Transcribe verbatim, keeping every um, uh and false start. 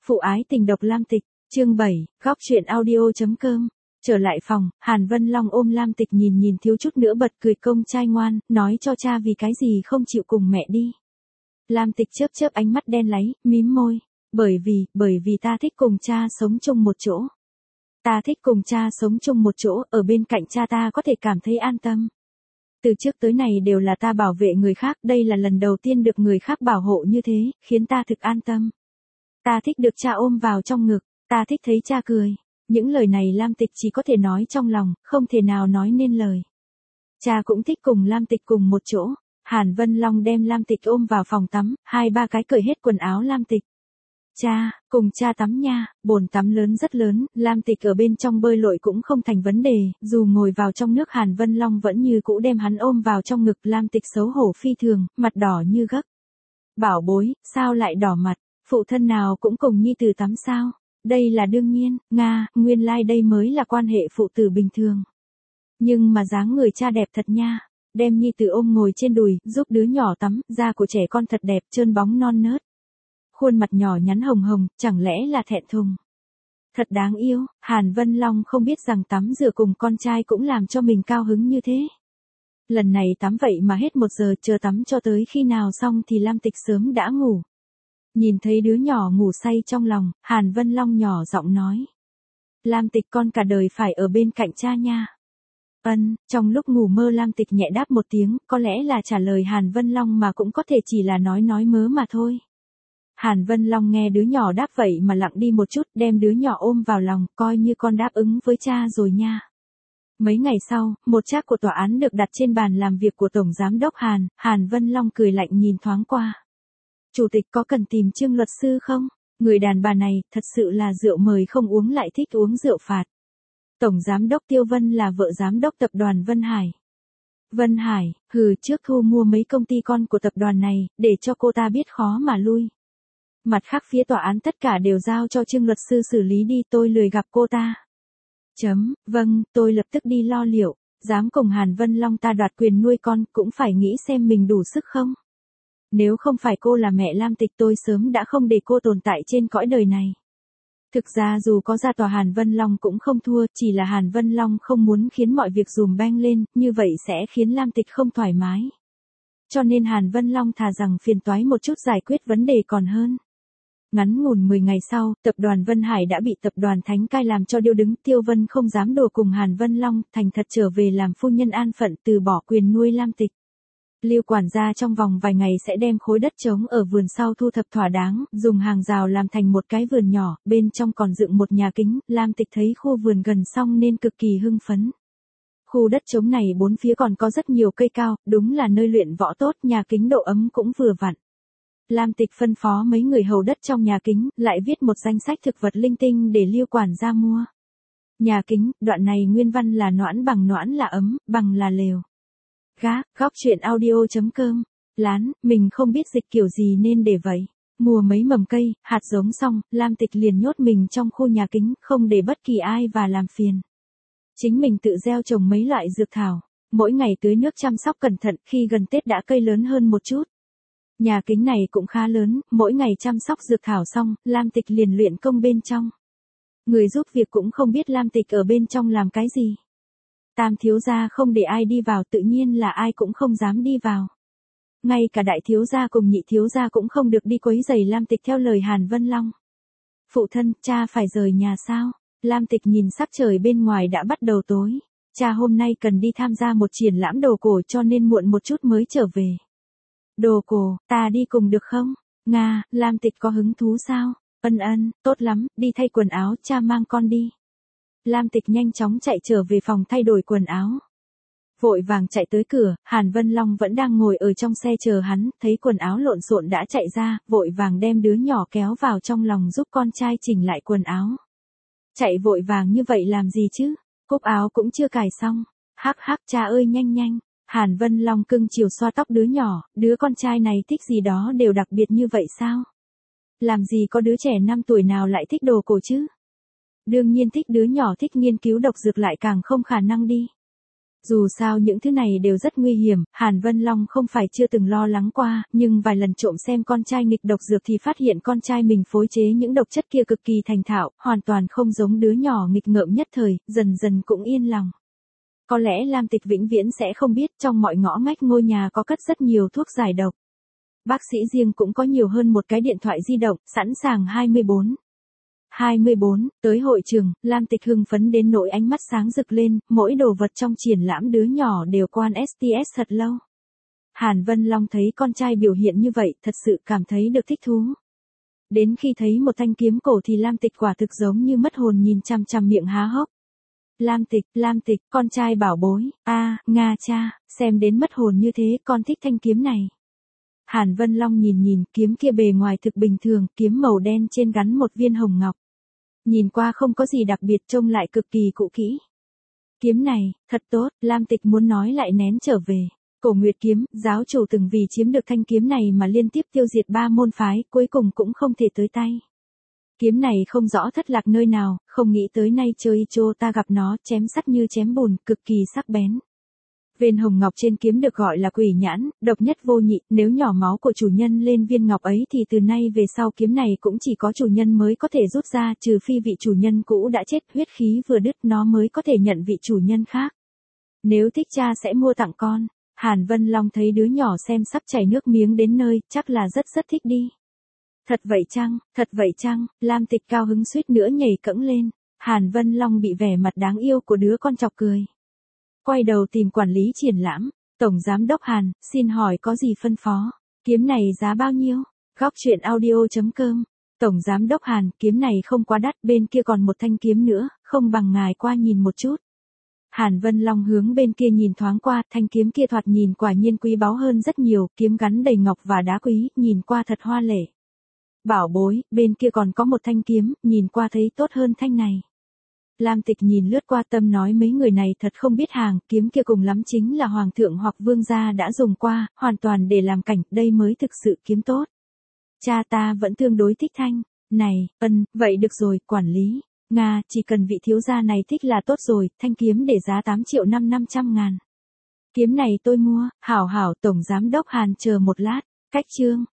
Phụ ái tình độc Lam Tịch, chương bảy, góc truyện audio.com. Trở lại phòng, Hàn Vân Long ôm Lam Tịch nhìn nhìn thiếu chút nữa bật cười công trai ngoan, nói cho cha vì cái gì không chịu cùng mẹ đi. Lam Tịch chớp chớp ánh mắt đen láy, mím môi, bởi vì, bởi vì ta thích cùng cha sống chung một chỗ. Ta thích cùng cha sống chung một chỗ, ở bên cạnh cha ta có thể cảm thấy an tâm. Từ trước tới này đều là ta bảo vệ người khác, đây là lần đầu tiên được người khác bảo hộ như thế, khiến ta thực an tâm. Ta thích được cha ôm vào trong ngực, ta thích thấy cha cười. Những lời này Lam Tịch chỉ có thể nói trong lòng, không thể nào nói nên lời. Cha cũng thích cùng Lam Tịch cùng một chỗ. Hàn Vân Long đem Lam Tịch ôm vào phòng tắm, hai ba cái cởi hết quần áo Lam Tịch. Cha, cùng cha tắm nha, bồn tắm lớn rất lớn, Lam Tịch ở bên trong bơi lội cũng không thành vấn đề, dù ngồi vào trong nước Hàn Vân Long vẫn như cũ đem hắn ôm vào trong ngực. Lam Tịch xấu hổ phi thường, mặt đỏ như gấc. Bảo bối, sao lại đỏ mặt, phụ thân nào cũng cùng nhi tử tắm sao? Đây là đương nhiên, Nga, nguyên lai like đây mới là quan hệ phụ tử bình thường. Nhưng mà dáng người cha đẹp thật nha, đem nhi tử ôm ngồi trên đùi, giúp đứa nhỏ tắm, da của trẻ con thật đẹp, trơn bóng non nớt. Khuôn mặt nhỏ nhắn hồng hồng, chẳng lẽ là thẹn thùng. Thật đáng yêu, Hàn Vân Long không biết rằng tắm rửa cùng con trai cũng làm cho mình cao hứng như thế. Lần này tắm vậy mà hết một giờ, chờ tắm cho tới khi nào xong thì Lam Tịch sớm đã ngủ. Nhìn thấy đứa nhỏ ngủ say trong lòng, Hàn Vân Long nhỏ giọng nói. Lam Tịch con cả đời phải ở bên cạnh cha nha. Ân, trong lúc ngủ mơ Lam Tịch nhẹ đáp một tiếng, có lẽ là trả lời Hàn Vân Long mà cũng có thể chỉ là nói nói mớ mà thôi. Hàn Vân Long nghe đứa nhỏ đáp vậy mà lặng đi một chút, đem đứa nhỏ ôm vào lòng, coi như con đáp ứng với cha rồi nha. Mấy ngày sau, một trác của tòa án được đặt trên bàn làm việc của Tổng Giám đốc Hàn, Hàn Vân Long cười lạnh nhìn thoáng qua. Chủ tịch có cần tìm Trương luật sư không? Người đàn bà này, thật sự là rượu mời không uống lại thích uống rượu phạt. Tổng Giám đốc Tiêu Vân là vợ Giám đốc tập đoàn Vân Hải. Vân Hải, hừ trước thu mua mấy công ty con của tập đoàn này, để cho cô ta biết khó mà lui. Mặt khác phía tòa án tất cả đều giao cho Trương luật sư xử lý đi, tôi lười gặp cô ta. Chấm, vâng, tôi lập tức đi lo liệu, dám cùng Hàn Vân Long ta đoạt quyền nuôi con, cũng phải nghĩ xem mình đủ sức không. Nếu không phải cô là mẹ Lam Tịch tôi sớm đã không để cô tồn tại trên cõi đời này. Thực ra dù có ra tòa Hàn Vân Long cũng không thua, chỉ là Hàn Vân Long không muốn khiến mọi việc dùm beng lên, như vậy sẽ khiến Lam Tịch không thoải mái. Cho nên Hàn Vân Long thà rằng phiền toái một chút giải quyết vấn đề còn hơn. Ngắn ngủn mười ngày sau, tập đoàn Vân Hải đã bị tập đoàn Thánh Cai làm cho điêu đứng, Tiêu Vân không dám đùa cùng Hàn Vân Long, thành thật trở về làm phu nhân an phận, từ bỏ quyền nuôi Lam Tịch. Lưu quản gia trong vòng vài ngày sẽ đem khối đất trống ở vườn sau thu thập thỏa đáng, dùng hàng rào làm thành một cái vườn nhỏ, bên trong còn dựng một nhà kính. Lam Tịch thấy khu vườn gần xong nên cực kỳ hưng phấn. Khu đất trống này bốn phía còn có rất nhiều cây cao, đúng là nơi luyện võ tốt, nhà kính độ ấm cũng vừa vặn. Lam Tịch phân phó mấy người hầu đất trong nhà kính, lại viết một danh sách thực vật linh tinh để Lưu quản gia mua. Nhà kính, đoạn này nguyên văn là noãn bằng noãn là ấm, bằng là lều. Gác, góc truyện audio.com. Lán, mình không biết dịch kiểu gì nên để vậy. Mua mấy mầm cây, hạt giống xong, Lam Tịch liền nhốt mình trong khu nhà kính, không để bất kỳ ai và làm phiền. Chính mình tự gieo trồng mấy loại dược thảo, mỗi ngày tưới nước chăm sóc cẩn thận, khi gần Tết đã cây lớn hơn một chút. Nhà kính này cũng khá lớn, mỗi ngày chăm sóc dược thảo xong, Lam Tịch liền luyện công bên trong. Người giúp việc cũng không biết Lam Tịch ở bên trong làm cái gì. Tam thiếu gia không để ai đi vào, tự nhiên là ai cũng không dám đi vào. Ngay cả đại thiếu gia cùng nhị thiếu gia cũng không được đi quấy rầy Lam Tịch theo lời Hàn Vân Long. Phụ thân, cha phải rời nhà sao? Lam Tịch nhìn sắc trời bên ngoài đã bắt đầu tối. Cha hôm nay cần đi tham gia một triển lãm đồ cổ cho nên muộn một chút mới trở về. Đồ cổ, ta đi cùng được không? Nga, Lam Tịch có hứng thú sao? Ân ân, tốt lắm, đi thay quần áo, cha mang con đi. Lam Tịch nhanh chóng chạy trở về phòng thay đổi quần áo. Vội vàng chạy tới cửa, Hàn Vân Long vẫn đang ngồi ở trong xe chờ hắn, thấy quần áo lộn xộn đã chạy ra, vội vàng đem đứa nhỏ kéo vào trong lòng giúp con trai chỉnh lại quần áo. Chạy vội vàng như vậy làm gì chứ? Cúc áo cũng chưa cài xong. Hắc hắc cha ơi nhanh nhanh. Hàn Vân Long cưng chiều xoa tóc đứa nhỏ, đứa con trai này thích gì đó đều đặc biệt như vậy sao? Làm gì có đứa trẻ năm tuổi nào lại thích đồ cổ chứ? Đương nhiên thích, đứa nhỏ thích nghiên cứu độc dược lại càng không khả năng đi. Dù sao những thứ này đều rất nguy hiểm, Hàn Vân Long không phải chưa từng lo lắng qua, nhưng vài lần trộm xem con trai nghịch độc dược thì phát hiện con trai mình phối chế những độc chất kia cực kỳ thành thạo, hoàn toàn không giống đứa nhỏ nghịch ngợm nhất thời, dần dần cũng yên lòng. Có lẽ Lam Tịch vĩnh viễn sẽ không biết trong mọi ngõ ngách ngôi nhà có cất rất nhiều thuốc giải độc. Bác sĩ riêng cũng có nhiều hơn một cái điện thoại di động, sẵn sàng hai mươi bốn. hai mươi bốn, tới hội trường, Lam Tịch hưng phấn đến nỗi ánh mắt sáng rực lên, mỗi đồ vật trong triển lãm đứa nhỏ đều quan ét tê ét thật lâu. Hàn Vân Long thấy con trai biểu hiện như vậy, thật sự cảm thấy được thích thú. Đến khi thấy một thanh kiếm cổ thì Lam Tịch quả thực giống như mất hồn nhìn chằm chằm miệng há hốc. Lam Tịch, Lam Tịch, con trai bảo bối, a, Nga cha, xem đến mất hồn như thế, con thích thanh kiếm này. Hàn Vân Long nhìn nhìn, kiếm kia bề ngoài thực bình thường, kiếm màu đen trên gắn một viên hồng ngọc. Nhìn qua không có gì đặc biệt, trông lại cực kỳ cũ kỹ. Kiếm này, thật tốt, Lam Tịch muốn nói lại nén trở về. Cổ Nguyệt kiếm, giáo chủ từng vì chiếm được thanh kiếm này mà liên tiếp tiêu diệt ba môn phái, cuối cùng cũng không thể tới tay. Kiếm này không rõ thất lạc nơi nào, không nghĩ tới nay chơi chô ta gặp nó, chém sắt như chém bùn, cực kỳ sắc bén. Viên hồng ngọc trên kiếm được gọi là quỷ nhãn, độc nhất vô nhị, nếu nhỏ máu của chủ nhân lên viên ngọc ấy thì từ nay về sau kiếm này cũng chỉ có chủ nhân mới có thể rút ra, trừ phi vị chủ nhân cũ đã chết, huyết khí vừa đứt nó mới có thể nhận vị chủ nhân khác. Nếu thích cha sẽ mua tặng con. Hàn Vân Long thấy đứa nhỏ xem sắp chảy nước miếng đến nơi, chắc là rất rất thích đi. Thật vậy chăng, thật vậy chăng, Lam Tịch cao hứng suýt nữa nhảy cẫng lên. Hàn Vân Long bị vẻ mặt đáng yêu của đứa con chọc cười. Quay đầu tìm quản lý triển lãm, Tổng Giám đốc Hàn, xin hỏi có gì phân phó, kiếm này giá bao nhiêu? Góc truyện audio chấm com, Tổng Giám đốc Hàn, kiếm này không quá đắt, bên kia còn một thanh kiếm nữa, không bằng ngài qua nhìn một chút. Hàn Vân Long hướng bên kia nhìn thoáng qua, thanh kiếm kia thoạt nhìn quả nhiên quý báu hơn rất nhiều, kiếm gắn đầy ngọc và đá quý, nhìn qua thật hoa lệ. Bảo bối, bên kia còn có một thanh kiếm, nhìn qua thấy tốt hơn thanh này. Lam Tịch nhìn lướt qua tâm nói mấy người này thật không biết hàng, kiếm kia cùng lắm chính là hoàng thượng hoặc vương gia đã dùng qua, hoàn toàn để làm cảnh, đây mới thực sự kiếm tốt. Cha ta vẫn tương đối thích thanh, này, ân, vậy được rồi, quản lý, Nga, chỉ cần vị thiếu gia này thích là tốt rồi, thanh kiếm để giá tám triệu năm năm trăm ngàn. Kiếm này tôi mua, hảo hảo Tổng Giám đốc Hàn chờ một lát, cách chương.